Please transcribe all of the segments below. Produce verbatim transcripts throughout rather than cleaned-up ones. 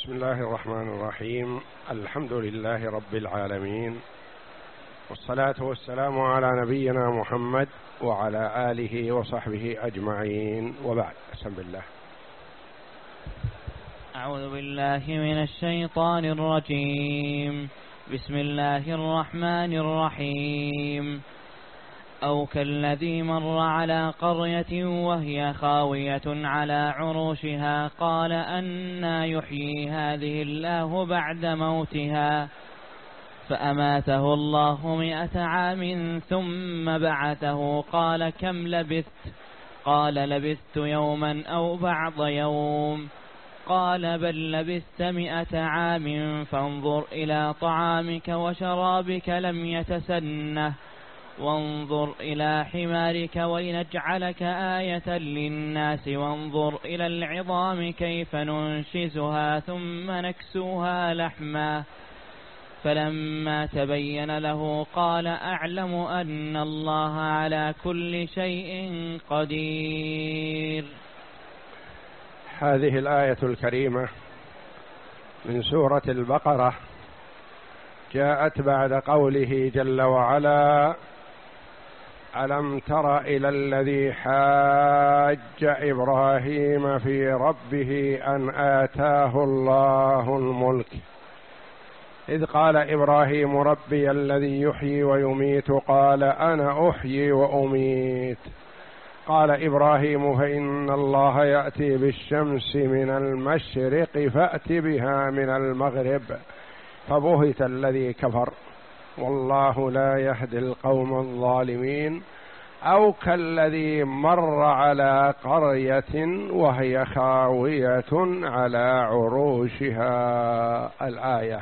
بسم الله الرحمن الرحيم. الحمد لله رب العالمين، والصلاة والسلام على نبينا محمد وعلى آله وصحبه أجمعين، وبعد. بسم الله. أعوذ بالله من الشيطان الرجيم. بسم الله الرحمن الرحيم. أو كالذي مر على قرية وهي خاوية على عروشها قال أنى يحيي هذه الله بعد موتها فأماته الله مئة عام ثم بعثه قال كم لبثت؟ قال لبثت يوما أو بعض يوم. قال بل لبثت مئة عام فانظر إلى طعامك وشرابك لم يتسنه وانظر إلى حمارك ولنجعلك آية للناس وانظر إلى العظام كيف ننشزها ثم نكسوها لحما. فلما تبين له قال أعلم أن الله على كل شيء قدير. هذه الآية الكريمة من سورة البقرة جاءت بعد قوله جل وعلا: ألم تر إلى الذي حاج إبراهيم في ربه أن آتاه الله الملك إذ قال إبراهيم ربي الذي يحيي ويميت قال أنا أحيي وأميت. قال إبراهيم فإن الله يأتي بالشمس من المشرق فأت بها من المغرب فبهت الذي كفر والله لا يهدي القوم الظالمين. أو كالذي مر على قرية وهي خاوية على عروشها. الآية.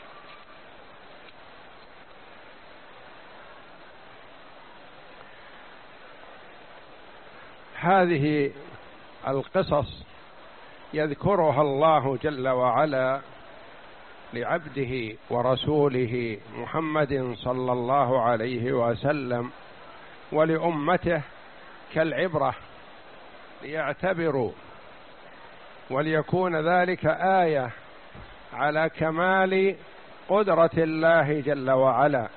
هذه القصص يذكرها الله جل وعلا لعبده ورسوله محمد صلى الله عليه وسلم ولأمته كالعبرة ليعتبروا وليكون ذلك آية على كمال قدرة الله جل وعلا،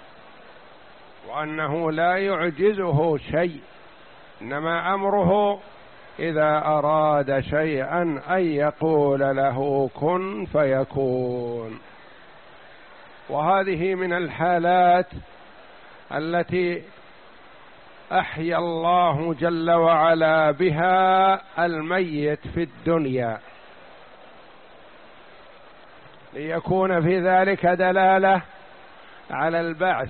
وأنه لا يعجزه شيء، إنما أمره إذا أراد شيئا أن يقول له كن فيكون. وهذه من الحالات التي أحيا الله جل وعلا بها الميت في الدنيا، ليكون في ذلك دلالة على البعث،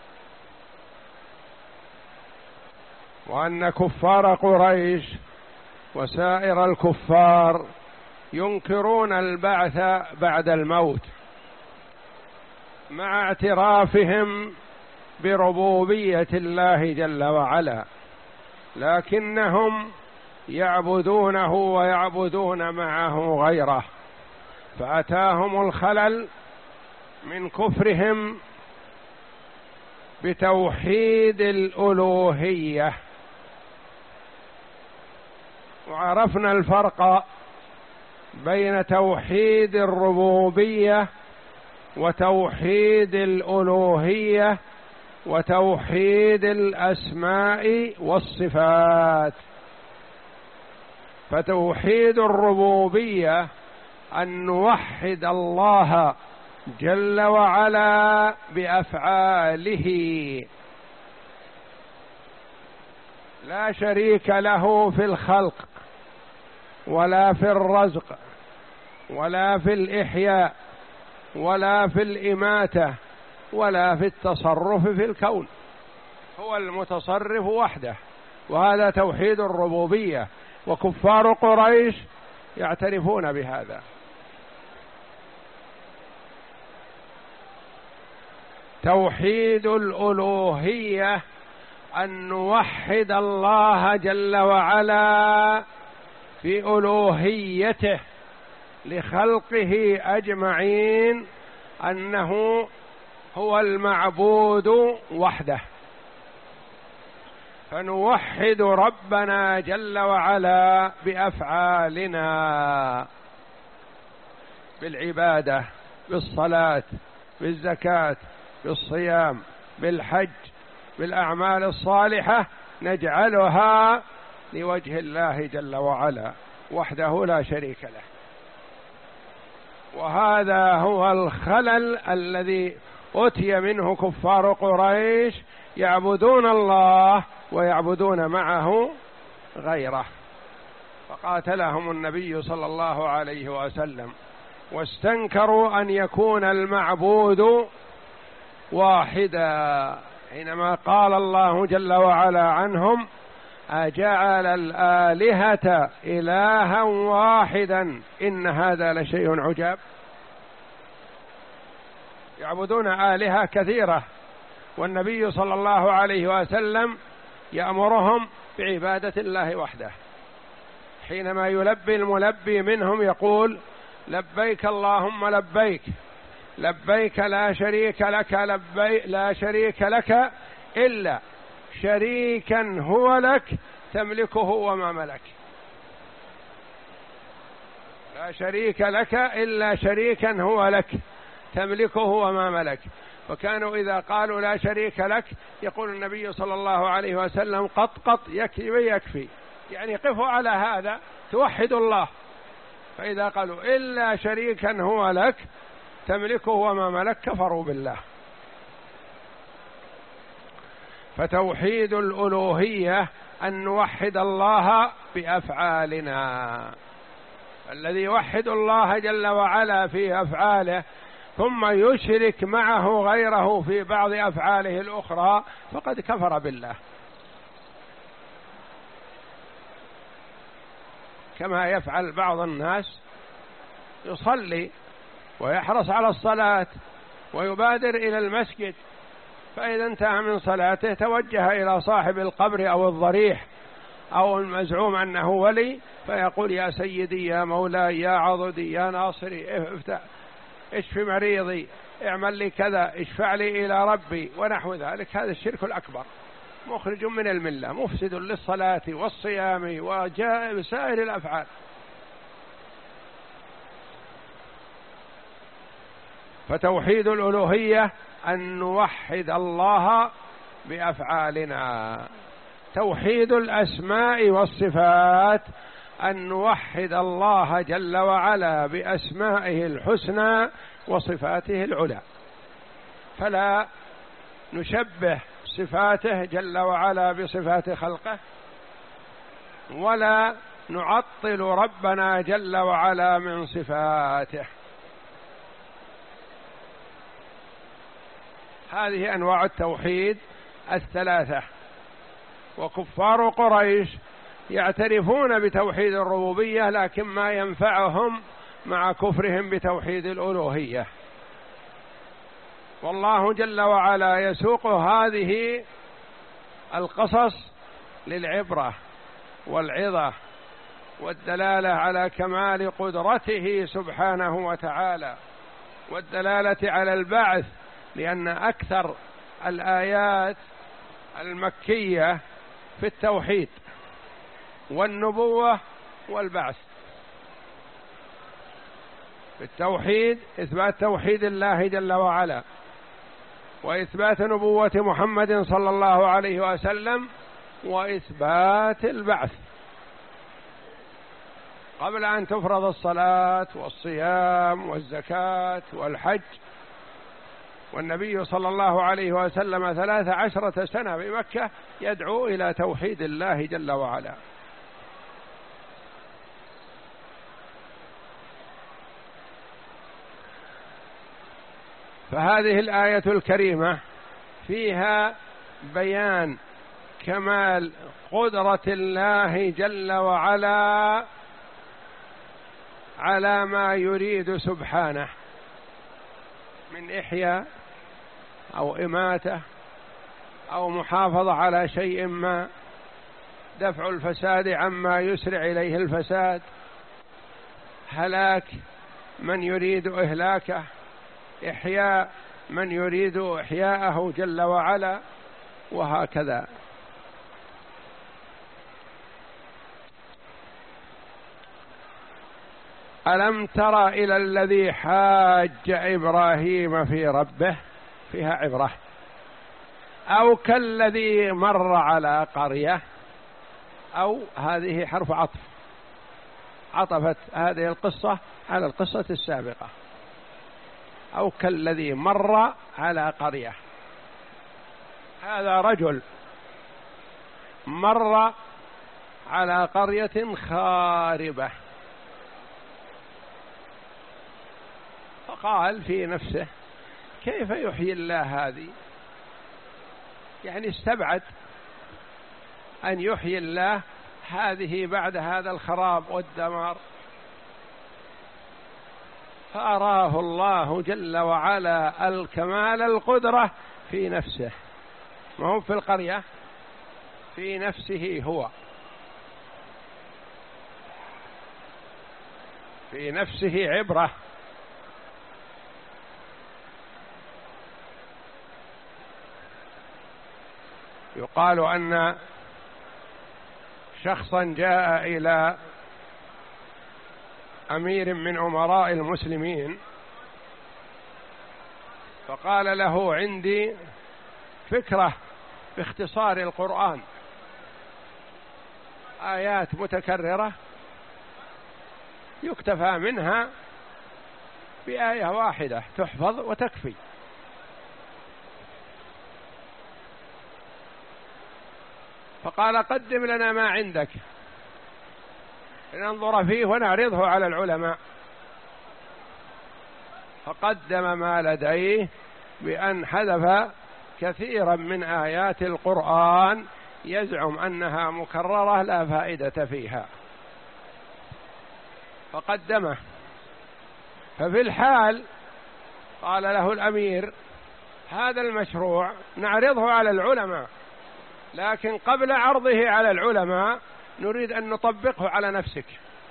وأن كفار قريش وسائر الكفار ينكرون البعث بعد الموت مع اعترافهم بربوبية الله جل وعلا، لكنهم يعبدونه ويعبدون معه غيره، فأتاهم الخلل من كفرهم بتوحيد الألوهية. وعرفنا الفرق بين توحيد الربوبية وتوحيد الألوهية وتوحيد الأسماء والصفات. فتوحيد الربوبية أن نوحد الله جل وعلا بأفعاله، لا شريك له في الخلق ولا في الرزق ولا في الإحياء ولا في الإماتة ولا في التصرف في الكون، هو المتصرف وحده، وهذا توحيد الربوبية، وكفار قريش يعترفون بهذا. توحيد الألوهية أن نوحد الله جل وعلا في ألوهيته لخلقه أجمعين، أنه هو المعبود وحده، فنوحد ربنا جل وعلا بأفعالنا. بالعبادة، بالصلاة، بالزكاة، بالصيام، بالحج، بالأعمال الصالحة، نجعلها لوجه الله جل وعلا وحده لا شريك له. وهذا هو الخلل الذي أتي منه كفار قريش، يعبدون الله ويعبدون معه غيره، فقاتلهم النبي صلى الله عليه وسلم، واستنكروا أن يكون المعبود واحدا، حينما قال الله جل وعلا عنهم: أجعل الآلهة إلها واحدا إن هذا لشيء عجاب. يعبدون آلهة كثيرة، والنبي صلى الله عليه وسلم يأمرهم بعبادة الله وحده. حينما يلبي الملبي منهم يقول: لبيك اللهم لبيك، لبيك لا شريك لك، لبيك لا شريك لك إلا شريكا هو لك تملكه وما ملك. لا شريك لك إلا شريكا هو لك تملكه وما ملك. فكانوا إذا قالوا لا شريك لك يقول النبي صلى الله عليه وسلم: قط قط يكفي ويكفي، يعني قفوا على هذا، توحد الله. فإذا قالوا إلا شريكا هو لك تملكه وما ملك كفروا بالله. فتوحيد الألوهية أن نوحد الله بأفعالنا. الذي يوحد الله جل وعلا في أفعاله ثم يشرك معه غيره في بعض أفعاله الأخرى فقد كفر بالله، كما يفعل بعض الناس، يصلي ويحرص على الصلاة ويبادر إلى المسجد، فإذا انتهى من صلاته توجه إلى صاحب القبر أو الضريح أو المزعوم أنه ولي، فيقول: يا سيدي يا مولاي يا عضدي يا ناصري، افتح اشف مريضي، اعمل لي كذا، اشفع لي إلى ربي، ونحو ذلك. هذا الشرك الأكبر، مخرج من الملة، مفسد للصلاة والصيام وسائر الأفعال. فتوحيد الألوهية أن نوحد الله بأفعالنا. توحيد الأسماء والصفات أن نوحد الله جل وعلا بأسمائه الحسنى وصفاته العلى، فلا نشبه صفاته جل وعلا بصفات خلقه، ولا نعطل ربنا جل وعلا من صفاته. هذه أنواع التوحيد الثلاثة. وكفار قريش يعترفون بتوحيد الربوبية، لكن ما ينفعهم مع كفرهم بتوحيد الألوهية. والله جل وعلا يسوق هذه القصص للعبرة والعظة والدلالة على كمال قدرته سبحانه وتعالى، والدلالة على البعث، لأن أكثر الآيات المكية في التوحيد والنبوة والبعث. في التوحيد إثبات توحيد الله جل وعلا، وإثبات نبوة محمد صلى الله عليه وسلم، وإثبات البعث قبل أن تفرض الصلاة والصيام والزكاة والحج. والنبي صلى الله عليه وسلم ثلاث عشرة سنة بمكة يدعو إلى توحيد الله جل وعلا. فهذه الآية الكريمة فيها بيان كمال قدرة الله جل وعلا على ما يريد سبحانه من إحياء أو إماتة أو محافظة على شيء ما، دفع الفساد عما يسرع إليه الفساد، هلاك من يريد إهلاكه، إحياء من يريد إحياءه جل وعلا، وهكذا. ألم تر إلى الذي حاج إبراهيم في ربه، فيها عبرة. أو كالذي مر على قرية، أو هذه حرف عطف، عطفت هذه القصة على القصة السابقة. أو كالذي مر على قرية، هذا رجل مر على قرية خاربة، فقال في نفسه كيف يحيي الله هذه، يعني استبعد أن يحيي الله هذه بعد هذا الخراب والدمار. فأراه الله جل وعلا الكمال القدرة في نفسه، ما هو في القرية، في نفسه هو، في نفسه عبرة. يقال أن شخصا جاء إلى أمير من أمراء المسلمين فقال له عندي فكرة باختصار القرآن، آيات متكررة يكتفى منها بآية واحدة تحفظ وتكفي. فقال قدم لنا ما عندك لننظر فيه ونعرضه على العلماء. فقدم ما لديه بأن حذف كثيرا من آيات القرآن يزعم أنها مكررة لا فائدة فيها، فقدمه. ففي الحال قال له الأمير هذا المشروع نعرضه على العلماء، لكن قبل عرضه على العلماء نريد أن نطبقه على نفسك،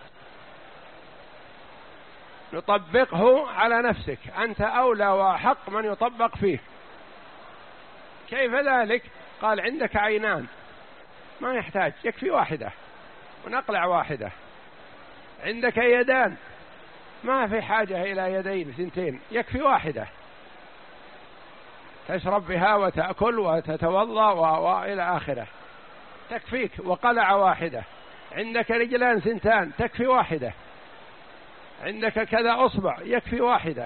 نطبقه على نفسك، أنت أولى وحق من يطبق فيه. كيف ذلك؟ قال عندك عينان ما يحتاج، يكفي واحدة ونقلع واحدة. عندك يدان ما في حاجة إلى يدين ثنتين، يكفي واحدة تشرب بها وتأكل وتتوضأ وإلى آخره، تكفيك وقلع واحدة. عندك رجلان ثنتان تكفي واحدة. عندك كذا أصبع يكفي واحدة.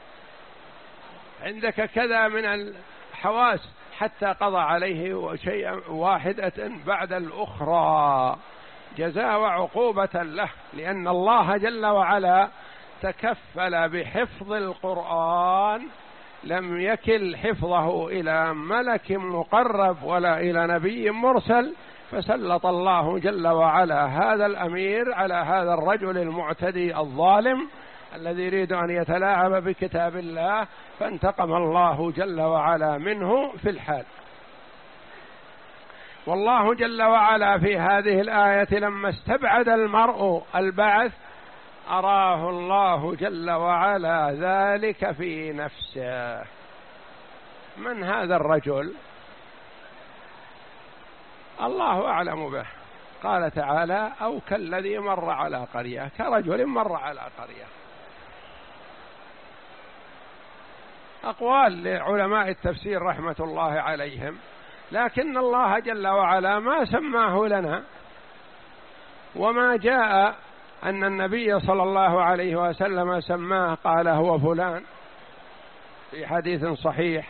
عندك كذا من الحواس حتى قضى عليه شيئا واحدة بعد الأخرى جزاء وعقوبة له، لأن الله جل وعلا تكفل بحفظ القرآن، لم يكل حفظه إلى ملك مقرب ولا إلى نبي مرسل، فسلط الله جل وعلا هذا الأمير على هذا الرجل المعتدي الظالم الذي يريد أن يتلاعب بكتاب الله، فانتقم الله جل وعلا منه في الحال. والله جل وعلا في هذه الآية لما استبعد المرء البعث أراه الله جل وعلا ذلك في نفسه. من هذا الرجل؟ الله أعلم به. قال تعالى أو كالذي مر على قرية، كرجل مر على قرية. أقوال لعلماء التفسير رحمة الله عليهم، لكن الله جل وعلا ما سماه لنا، وما جاء أن النبي صلى الله عليه وسلم سماه قال هو فلان في حديث صحيح.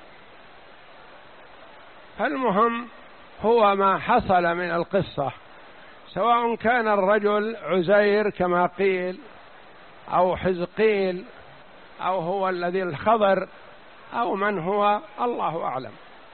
فالمهم هو ما حصل من القصة، سواء كان الرجل عزير كما قيل أو حزقيل أو هو الذي الخضر أو من هو، الله أعلم.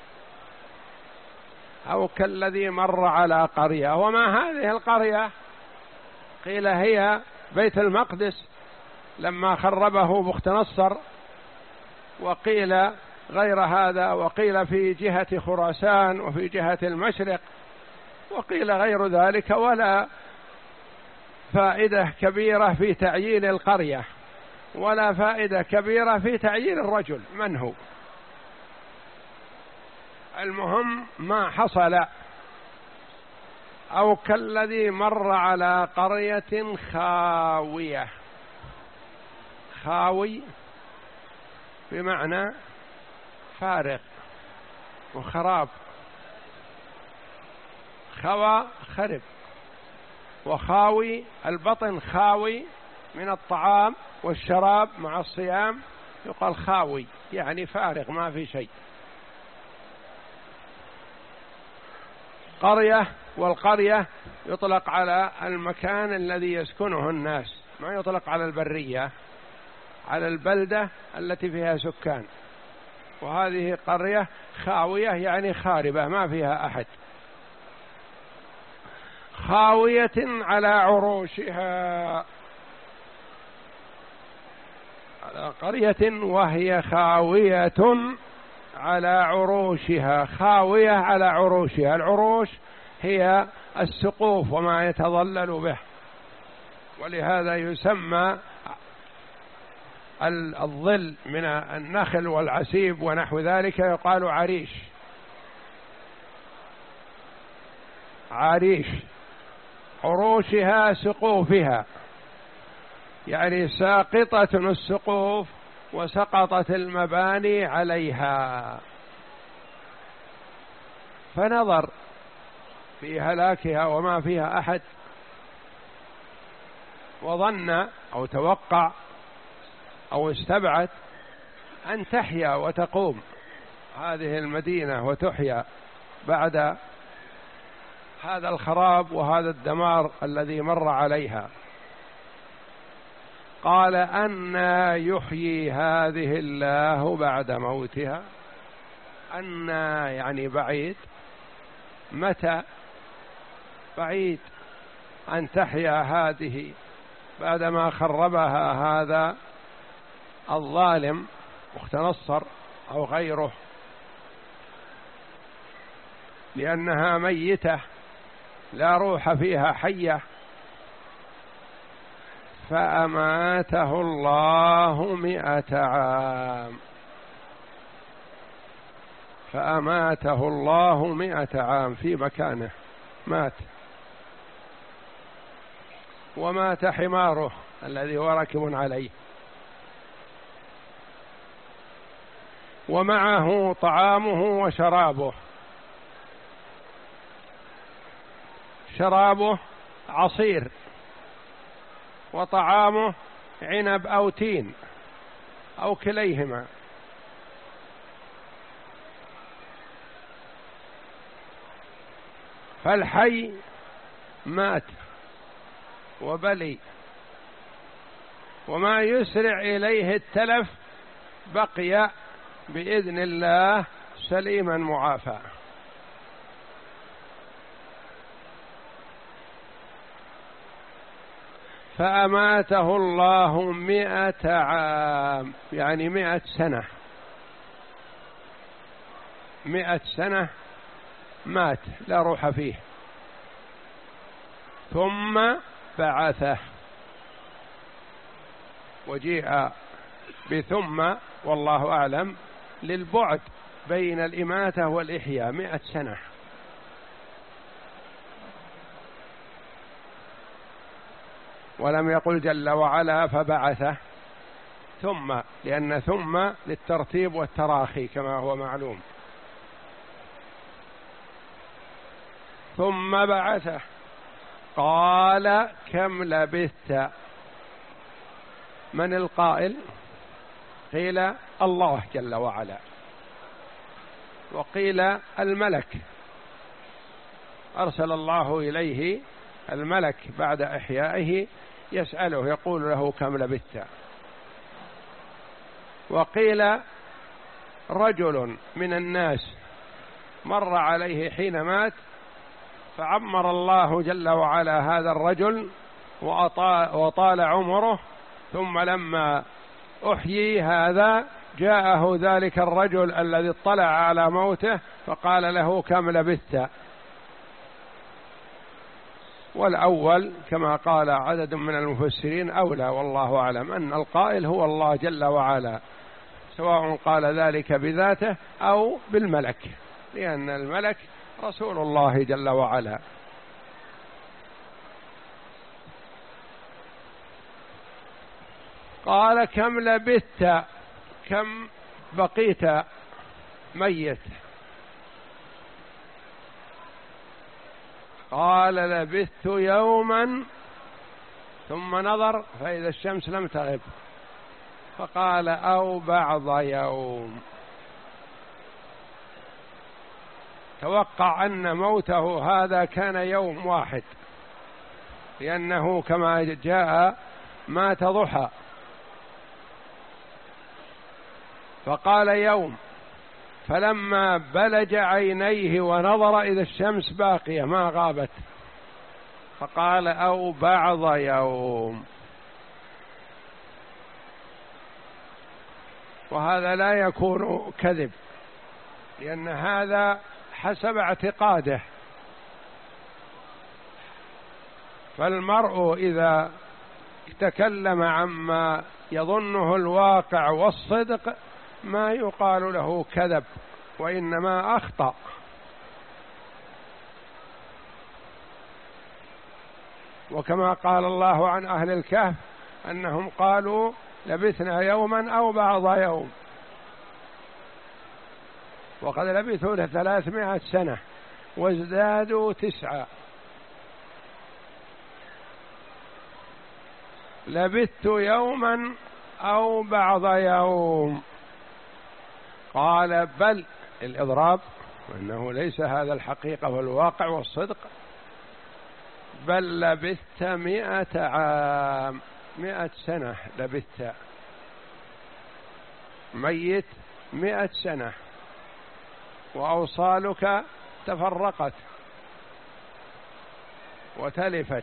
أو كالذي مر على قرية. وما هذه القرية؟ قيل هي بيت المقدس لما خربه بخت نصر، وقيل غير هذا، وقيل في جهة خراسان وفي جهة المشرق، وقيل غير ذلك، ولا فائدة كبيرة في تعيين القرية ولا فائدة كبيرة في تعيين الرجل من هو. المهم ما حصل. أو كالذي مر على قرية خاوية، خاوي بمعنى فارغ وخراب، خوى خرب، وخاوي البطن خاوي من الطعام والشراب مع الصيام يقال خاوي، يعني فارغ ما في شيء. قرية، والقرية يطلق على المكان الذي يسكنه الناس، ما يطلق على البرية، على البلدة التي فيها سكان. وهذه قرية خاوية يعني خاربة ما فيها أحد. خاوية على عروشها، على قرية وهي خاوية على عروشها، خاوية على عروشها. العروش هي السقوف وما يتظلل به، ولهذا يسمى الظل من النخل والعسيب ونحو ذلك يقال عريش. عريش عروشها سقوفها، يعني ساقطة السقوف وسقطت المباني عليها. فنظر في هلاكها وما فيها أحد، وظن أو توقع أو استبعد أن تحيا وتقوم هذه المدينة وتحيا بعد هذا الخراب وهذا الدمار الذي مر عليها. قال أنى يحيي هذه الله بعد موتها. أنى يعني بعيد، متى بعيد أن تحيا هذه بعدما خربها هذا الظالم أخت نصر أو غيره، لأنها ميتة لا روح فيها حية. فأماته الله مئة عام، فأماته الله مئة عام في مكانه مات. ومات حماره الذي هو راكب عليه، ومعه طعامه وشرابه. شرابه عصير، وطعامه عنب أو تين أو كليهما. فالحي مات وبلي، وما يسرع إليه التلف بقي بإذن الله سليما معافى. فأماته الله مئة عام، يعني مئة سنة، مئة سنة مات لا روح فيه. ثم بعثه، وجيء بثم والله أعلم للبعد بين الإماتة والإحياء مئة سنة. ولم يقل جل وعلا فبعثه ثم، لأن ثم للترتيب والتراخي كما هو معلوم. ثم بعثه قال كم لبثت. من القائل؟ قيل الله جل وعلا، وقيل الملك. أرسل الله إليه الملك بعد إحيائه يسأله يقول له كم لبثت. وقيل رجل من الناس مر عليه حين مات، فعمر الله جل وعلا هذا الرجل وطال عمره، ثم لما أحيي هذا جاءه ذلك الرجل الذي اطلع على موته فقال له كم لبثت. والأول كما قال عدد من المفسرين أولى والله أعلم، أن القائل هو الله جل وعلا، سواء قال ذلك بذاته أو بالملك، لأن الملك رسول الله جل وعلا. قال كم لبثت، كم بقيت ميت؟ قال لبثت يوما، ثم نظر فإذا الشمس لم تغب، فقال أو بعض يوم. توقع أن موته هذا كان يوم واحد، لأنه كما جاء مات ضحى، فقال يوم، فلما بلج عينيه ونظر إذا الشمس باقية ما غابت، فقال أو بعض يوم. وهذا لا يكون كذب، لأن هذا حسب اعتقاده. فالمرء إذا تكلم عما يظنه الواقع والصدق ما يقال له كذب، وإنما أخطأ. وكما قال الله عن أهل الكهف أنهم قالوا لبثنا يوما أو بعض يوم، وقد لبثوا ثلاثمائة سنة وازدادوا تسعة. لبثت يوما أو بعض يوم. قال بل، الإضراب، وإنه ليس هذا الحقيقة والواقع والصدق، بل لبثت مئة عام، مئة سنة لبثت ميت مئة سنة، وأوصالك تفرقت وتلفت،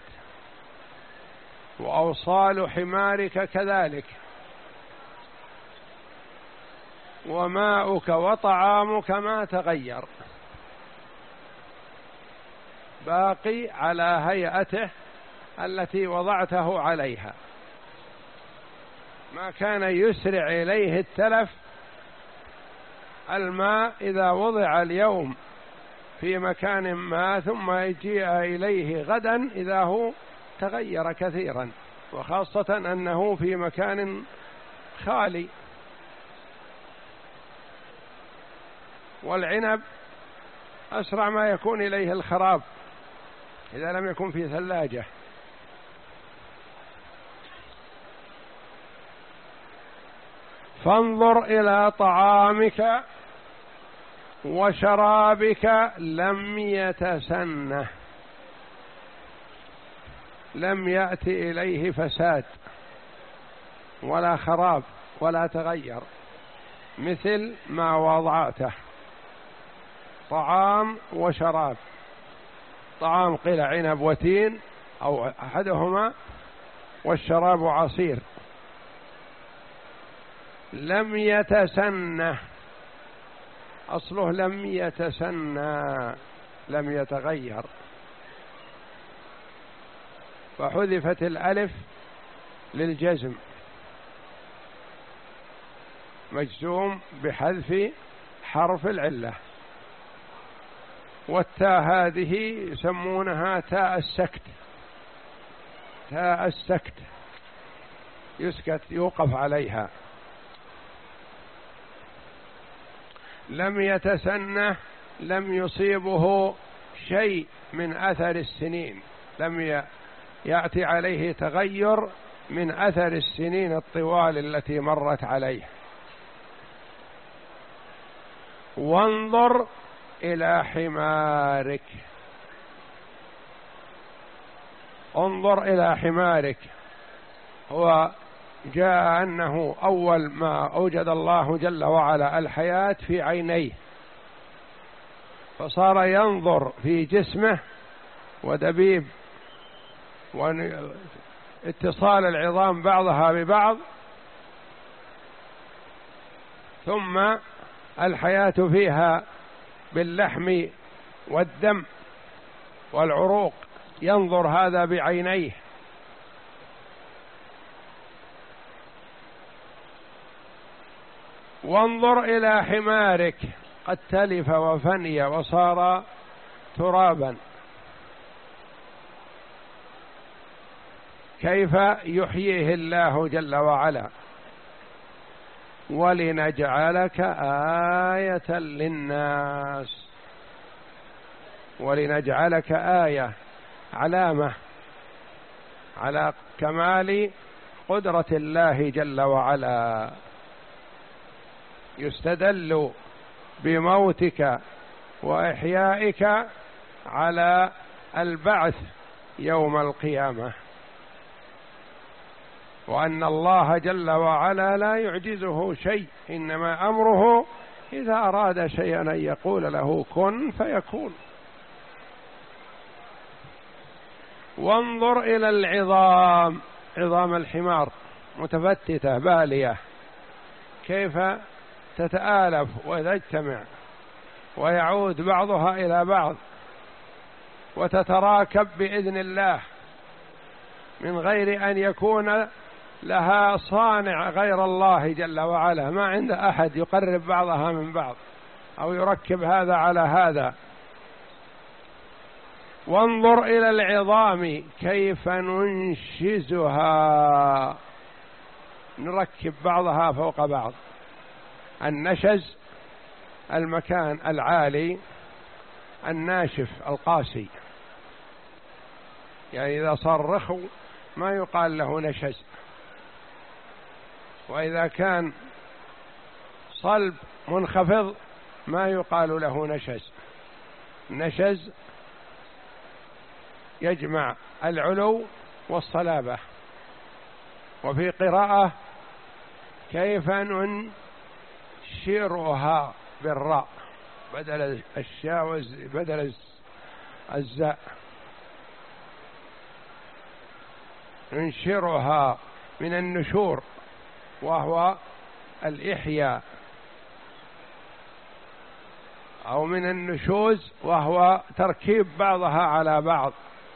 وأوصال حمارك كذلك، وماؤك وطعامك ما تغير، باقي على هيئته التي وضعته عليها. ما كان يسرع إليه التلف الماء إذا وضع اليوم في مكان ما ثم يجيء إليه غدا إذا هو تغير كثيرا، وخاصة أنه في مكان خالي. والعنب أسرع ما يكون إليه الخراب إذا لم يكن في ثلاجة. فانظر إلى طعامك وشرابك لم يتسنه، لم يأتي إليه فساد ولا خراب ولا تغير، مثل ما وضعته. طعام وشراب، طعام قيل عنب وتين أو أحدهما، والشراب عصير، لم يتسنه، أصله لم يتسنى، لم يتغير، فحذفت الألف للجزم، مجزوم بحذف حرف العلة. والتاء هذه يسمونها تاء السكت، تاء السكت يسكت يوقف عليها. لم يتسنه، لم يصيبه شيء من أثر السنين، لم يأتي عليه تغير من أثر السنين الطوال التي مرت عليه. وانظر إلى حمارك، انظر إلى حمارك. هو جاء أنه أول ما أوجد الله جل وعلا الحياة في عينيه، فصار ينظر في جسمه ودبيب واتصال العظام بعضها ببعض، ثم الحياة فيها باللحم والدم والعروق، ينظر هذا بعينيه. وانظر إلى حمارك قد تلف وفني وصار ترابا، كيف يحييه الله جل وعلا؟ ولنجعلك آية للناس، ولنجعلك آية، علامة على كمال قدرة الله جل وعلا. يستدل بموتك وإحيائك على البعث يوم القيامة، وأن الله جل وعلا لا يعجزه شيء، إنما أمره إذا أراد شيئا أن يقول له كن فيكون. وانظر إلى العظام، عظام الحمار متفتتة بالية، كيف تتآلف وتجتمع ويعود بعضها إلى بعض وتتراكب بإذن الله من غير أن يكون لها صانع غير الله جل وعلا، ما عند أحد يقرب بعضها من بعض أو يركب هذا على هذا. وانظر إلى العظام كيف ننشزها، نركب بعضها فوق بعض. النشز المكان العالي، الناشف القاسي، يعني إذا صار رخو ما يقال له نشز، وإذا كان صلب منخفض ما يقال له نشز. نشز يجمع العلو والصلابة. وفي قراءة كيف ننشرها بالراء بدل الشاء بدل الزاء، ننشرها من النشور وهو الإحياء، أو من النشوز وهو تركيب بعضها على بعض.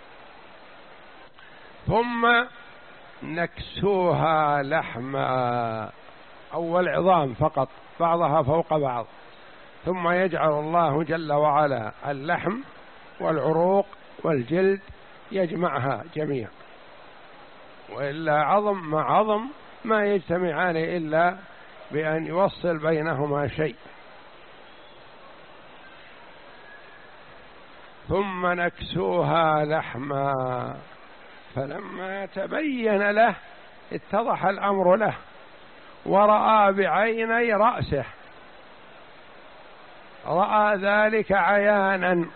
ثم نكسوها لحما، أول عظام فقط بعضها فوق بعض، ثم يجعل الله جل وعلا اللحم والعروق والجلد يجمعها جميعا، وإلا عظم مع عظم ما يجتمعان إلا بأن يوصل بينهما شيء. ثم نكسوها لحما، فلما تبين له اتضح الأمر له ورأى بعيني رأسه، رأى ذلك عيانا،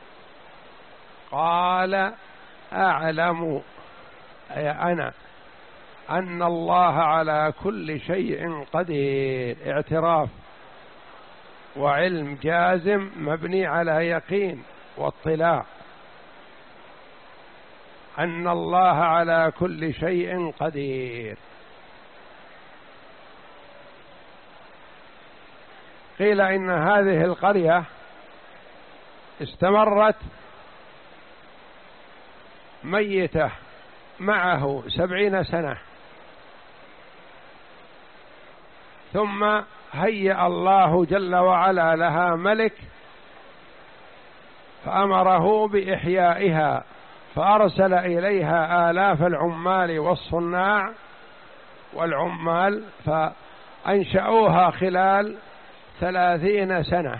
قال أعلم أي أنا أن الله على كل شيء قدير. اعتراف وعلم جازم مبني على يقين واطلاع أن الله على كل شيء قدير. قيل إن هذه القرية استمرت ميتة معه سبعين سنة، ثم هيأ الله جل وعلا لها ملك فأمره بإحيائها، فأرسل إليها آلاف العمال والصناع والعمال فأنشأوها خلال ثلاثين سنة،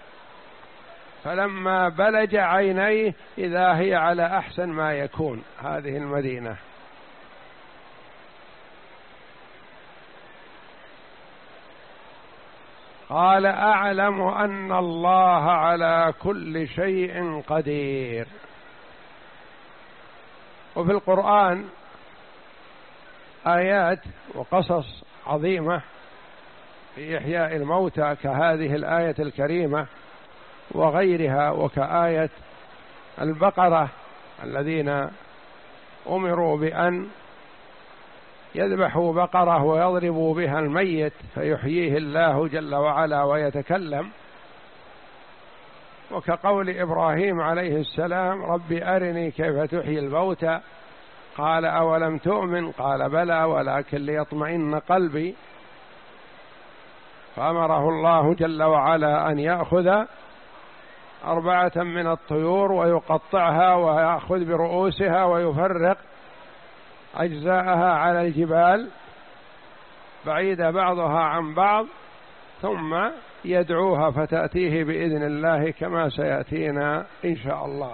فلما بلج عينيه إذا هي على أحسن ما يكون هذه المدينة. قال أعلم أن الله على كل شيء قدير. وفي القرآن آيات وقصص عظيمة في إحياء الموتى كهذه الآية الكريمة وغيرها، وكآية البقرة الذين أمروا بأن يذبحوا بقرة ويضربوا بها الميت فيحييه الله جل وعلا ويتكلم، وكقول إبراهيم عليه السلام رب أرني كيف تحيي الموتى قال أولم تؤمن قال بلى ولكن ليطمئن قلبي، فأمره الله جل وعلا أن يأخذ أربعة من الطيور ويقطعها ويأخذ برؤوسها ويفرق أجزاءها على الجبال بعيدة بعضها عن بعض، ثم يدعوها فتأتيه بإذن الله كما سيأتينا إن شاء الله.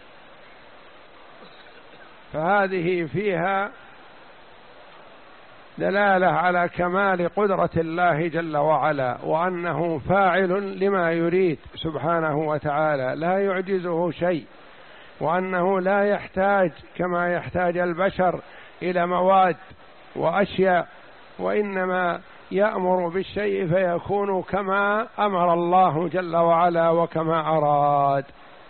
فهذه فيها دلالة على كمال قدرة الله جل وعلا، وأنه فاعل لما يريد سبحانه وتعالى، لا يعجزه شيء، وأنه لا يحتاج كما يحتاج البشر إلى مواد وأشياء، وإنما يأمر بالشيء فيكون كما أمر الله جل وعلا وكما أراد.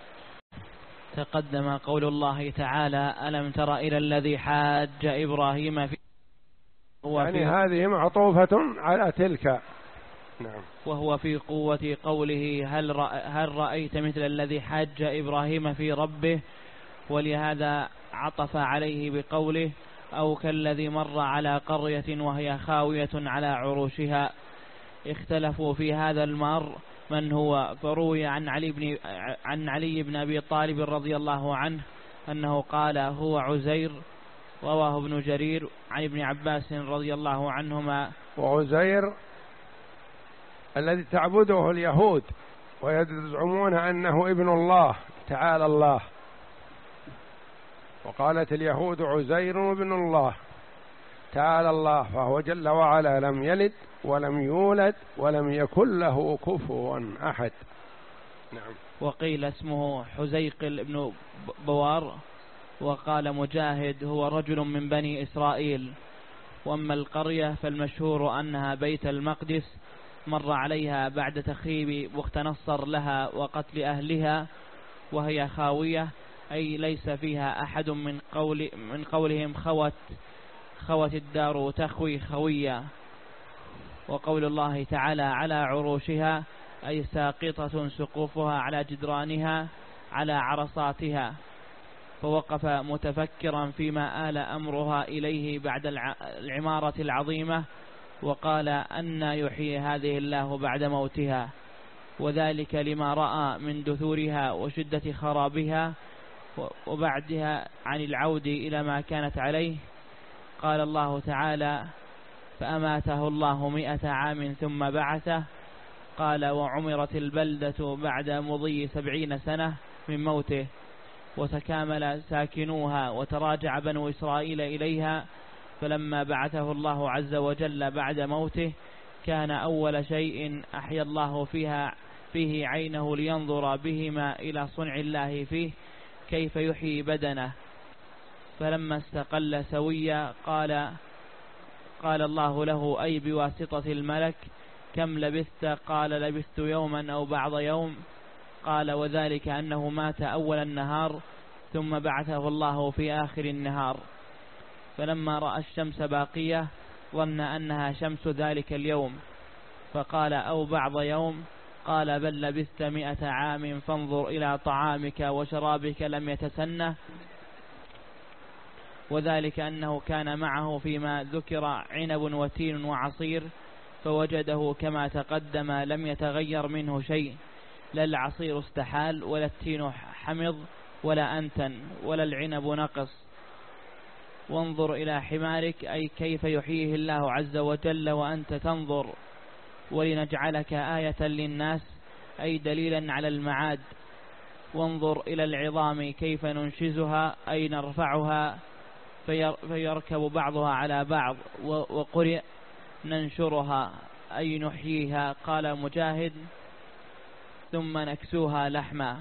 تقدم قول الله تعالى: ألم تر إلى الذي حاج إبراهيم في يعني هذه معطوفة على تلك. نعم. وهو في قوة قوله: هل, رأ... هل رأيت مثل الذي حاج إبراهيم في ربه، ولهذا عطف عليه بقوله: أو كالذي مر على قرية وهي خاوية على عروشها. اختلفوا في هذا المر من هو، فروي عن علي بن عن علي بن أبي طالب رضي الله عنه أنه قال: هو عزير. رواه ابن جرير عن ابن عباس رضي الله عنهما. وعزير الذي تعبده اليهود ويزعمون أنه ابن الله تعالى الله، وقالت اليهود عزير ابن الله تعالى الله، فهو جل وعلا لم يلد ولم يولد ولم يكن له كفوا أحد. نعم. وقيل اسمه حزيقل ابن بوار. وقال مجاهد: هو رجل من بني إسرائيل. وأما القرية فالمشهور أنها بيت المقدس، مر عليها بعد تخريب بخت نصر لها وقتل أهلها، وهي خاوية، أي ليس فيها أحد من, قول من قولهم خوت خوت الدار تخوي خوية. وقول الله تعالى: على عروشها، أي ساقطة سقوفها على جدرانها على عرصاتها. فوقف متفكرا فيما آل أمرها إليه بعد العمارة العظيمة، وقال: أن يحيي هذه الله بعد موتها، وذلك لما رأى من دثورها وشدة خرابها وبعدها عن العود إلى ما كانت عليه. قال الله تعالى: فأماته الله مئة عام ثم بعثه. قال: وعمرت البلدة بعد مضي سبعين سنة من موته، وتكامل ساكنوها وتراجع بنو إسرائيل إليها. فلما بعثه الله عز وجل بعد موته، كان أول شيء أحيا الله فيها فيه عينه لينظر بهما إلى صنع الله فيه كيف يحيي بدنه. فلما استقل سويا قال قال الله له: أي بواسطة الملك: كم لبثت؟ قال: لبثت يوما أو بعض يوم. قال: وذلك أنه مات أول النهار، ثم بعثه الله في آخر النهار. فلما رأى الشمس باقية ظن أنها شمس ذلك اليوم، فقال: أو بعض يوم. قال: بل لبثت مئة عام، فانظر إلى طعامك وشرابك لم يتسنه. وذلك أنه كان معه فيما ذكر عنب وتين وعصير، فوجده كما تقدم لم يتغير منه شيء، لا العصير استحال ولا التين حمض ولا أنتن ولا العنب نقص. وانظر إلى حمارك، أي كيف يحييه الله عز وجل وأنت تنظر، ولنجعلك آية للناس، أي دليلا على المعاد. وانظر إلى العظام كيف ننشزها، أي نرفعها فيركب بعضها على بعض. وقرئ ننشرها، أي نحييها. قال مجاهد: ثم نكسوها لحما.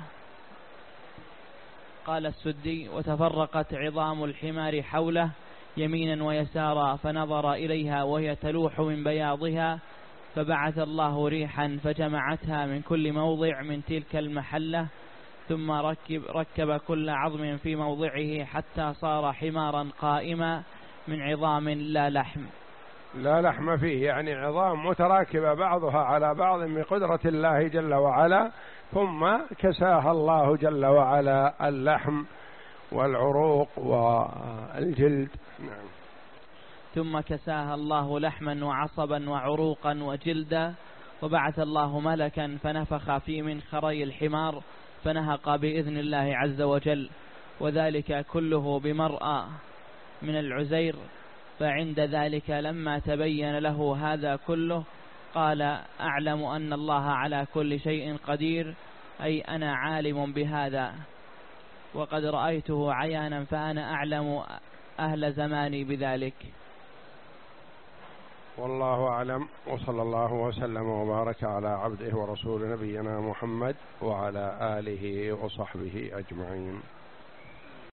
قال السدي: وتفرقت عظام الحمار حوله يمينا ويسارا، فنظر إليها وهي تلوح من بياضها، فبعث الله ريحا فجمعتها من كل موضع من تلك المحلة، ثم ركب, ركب كل عظم في موضعه حتى صار حمارا قائما من عظام لا لحم. لا لحم فيه، يعني عظام متراكبة بعضها على بعض من قدرة الله جل وعلا، ثم كساها الله جل وعلا اللحم والعروق والجلد. نعم. ثم كساها الله لحما وعصبا وعروقا وجلدا، وبعث الله ملكا فنفخ في منخري الحمار فنهق بإذن الله عز وجل، وذلك كله بمرأى من العزير، فعند ذلك لما تبين له هذا كله قال: أعلم أن الله على كل شيء قدير، أي أنا عالم بهذا، وقد رأيته عيانا، فأنا أعلم أهل زماني بذلك. والله أعلم، وصلى الله وسلم وبارك على عبده ورسول نبينا محمد وعلى آله وصحبه أجمعين.